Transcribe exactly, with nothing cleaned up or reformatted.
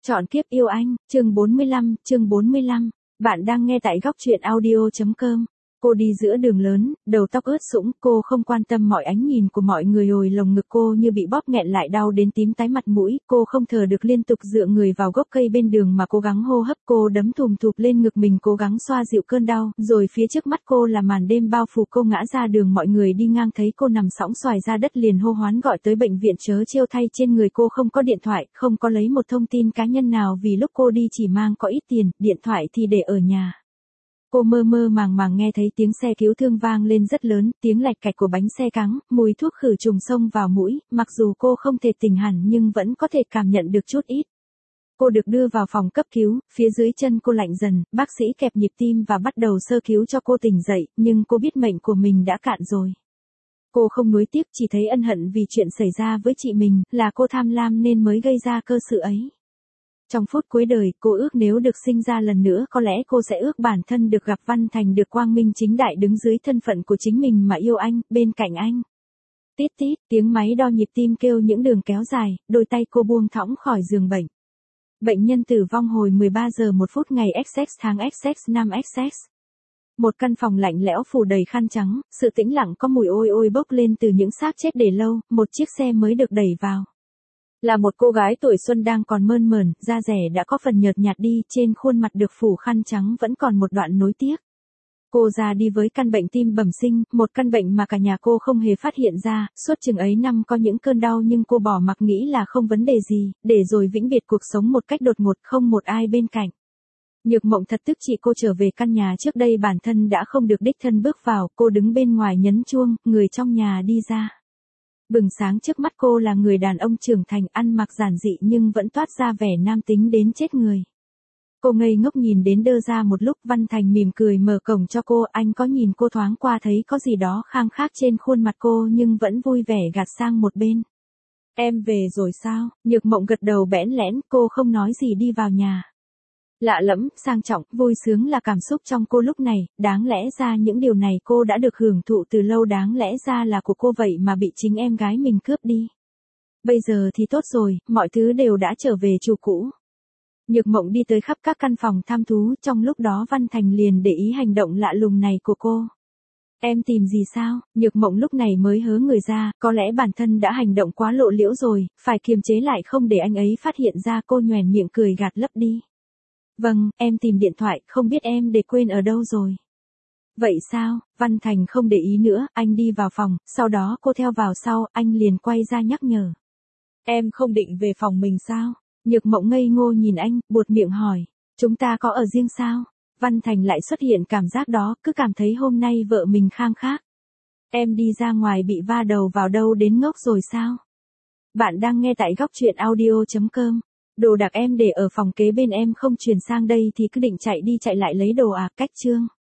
Chọn kiếp yêu anh, chương bốn mươi lăm, chương bốn mươi lăm. Bạn đang nghe tại góc truyện audio.com. Cô đi giữa đường lớn, đầu tóc ướt sũng, cô không quan tâm mọi ánh nhìn của mọi người, ồi lồng ngực cô như bị bóp nghẹn lại, đau đến tím tái mặt mũi, cô không thở được, liên tục dựa người vào gốc cây bên đường mà cố gắng hô hấp, cô đấm thùm thụp lên ngực mình cố gắng xoa dịu cơn đau, rồi phía trước mắt cô là màn đêm bao phủ, cô ngã ra đường, mọi người đi ngang thấy cô nằm sõng xoài ra đất liền hô hoán gọi tới bệnh viện, chớ trêu thay trên người cô không có điện thoại, không có lấy một thông tin cá nhân nào vì lúc cô đi chỉ mang có ít tiền, điện thoại thì để ở nhà. Cô mơ mơ màng màng nghe thấy tiếng xe cứu thương vang lên rất lớn, tiếng lạch cạch của bánh xe cáng, mùi thuốc khử trùng xông vào mũi, mặc dù cô không thể tỉnh hẳn nhưng vẫn có thể cảm nhận được chút ít. Cô được đưa vào phòng cấp cứu, phía dưới chân cô lạnh dần, bác sĩ kẹp nhịp tim và bắt đầu sơ cứu cho cô tỉnh dậy, nhưng cô biết mệnh của mình đã cạn rồi. Cô không nuối tiếc, chỉ thấy ân hận vì chuyện xảy ra với chị mình, là cô tham lam nên mới gây ra cơ sự ấy. Trong phút cuối đời, cô ước nếu được sinh ra lần nữa có lẽ cô sẽ ước bản thân được gặp Văn Thành, được quang minh chính đại đứng dưới thân phận của chính mình mà yêu anh, bên cạnh anh. Tít tít, tiếng máy đo nhịp tim kêu những đường kéo dài, đôi tay cô buông thõng khỏi giường bệnh. Bệnh nhân tử vong hồi mười ba giờ một phút ngày X X tháng X X năm X X. Một căn phòng lạnh lẽo phủ đầy khăn trắng, sự tĩnh lặng có mùi ôi ôi bốc lên từ những xác chết để lâu, một chiếc xe mới được đẩy vào. Là một cô gái tuổi xuân đang còn mơn mởn, da rẻ đã có phần nhợt nhạt đi, trên khuôn mặt được phủ khăn trắng vẫn còn một đoạn nối tiếc. Cô ra đi với căn bệnh tim bẩm sinh, một căn bệnh mà cả nhà cô không hề phát hiện ra, suốt chừng ấy năm có những cơn đau nhưng cô bỏ mặc nghĩ là không vấn đề gì, để rồi vĩnh biệt cuộc sống một cách đột ngột, không một ai bên cạnh. Nhược Mộng thật tức chị, cô trở về căn nhà trước đây bản thân đã không được đích thân bước vào, cô đứng bên ngoài nhấn chuông, người trong nhà đi ra. Bừng sáng trước mắt cô là người đàn ông trưởng thành, ăn mặc giản dị nhưng vẫn toát ra vẻ nam tính đến chết người. Cô ngây ngốc nhìn đến đơ ra một lúc, Văn Thành mỉm cười mở cổng cho cô, anh có nhìn cô thoáng qua thấy có gì đó khang khác trên khuôn mặt cô nhưng vẫn vui vẻ gạt sang một bên. Em về rồi sao? Nhược Mộng gật đầu bẽn lẽn, cô không nói gì đi vào nhà. Lạ lẫm, sang trọng, vui sướng là cảm xúc trong cô lúc này, đáng lẽ ra những điều này cô đã được hưởng thụ từ lâu, đáng lẽ ra là của cô vậy mà bị chính em gái mình cướp đi. Bây giờ thì tốt rồi, mọi thứ đều đã trở về chủ cũ. Nhược Mộng đi tới khắp các căn phòng thăm thú, trong lúc đó Văn Thành liền để ý hành động lạ lùng này của cô. Em tìm gì sao? Nhược Mộng lúc này mới hớ người ra, có lẽ bản thân đã hành động quá lộ liễu rồi, phải kiềm chế lại không để anh ấy phát hiện ra, cô nhoẻn miệng cười gạt lấp đi. Vâng, em tìm điện thoại, không biết em để quên ở đâu rồi. Vậy sao? Văn Thành không để ý nữa, anh đi vào phòng, sau đó cô theo vào sau, anh liền quay ra nhắc nhở. Em không định về phòng mình sao? Nhược Mộng ngây ngô nhìn anh, buột miệng hỏi. Chúng ta có ở riêng sao? Văn Thành lại xuất hiện cảm giác đó, cứ cảm thấy hôm nay vợ mình khang khác. Em đi ra ngoài bị va đầu vào đâu đến ngốc rồi sao? Bạn đang nghe tại góc truyện audio.com. Đồ đạc em để ở phòng kế bên em không chuyển sang đây thì cứ định chạy đi chạy lại lấy đồ à, cách chương.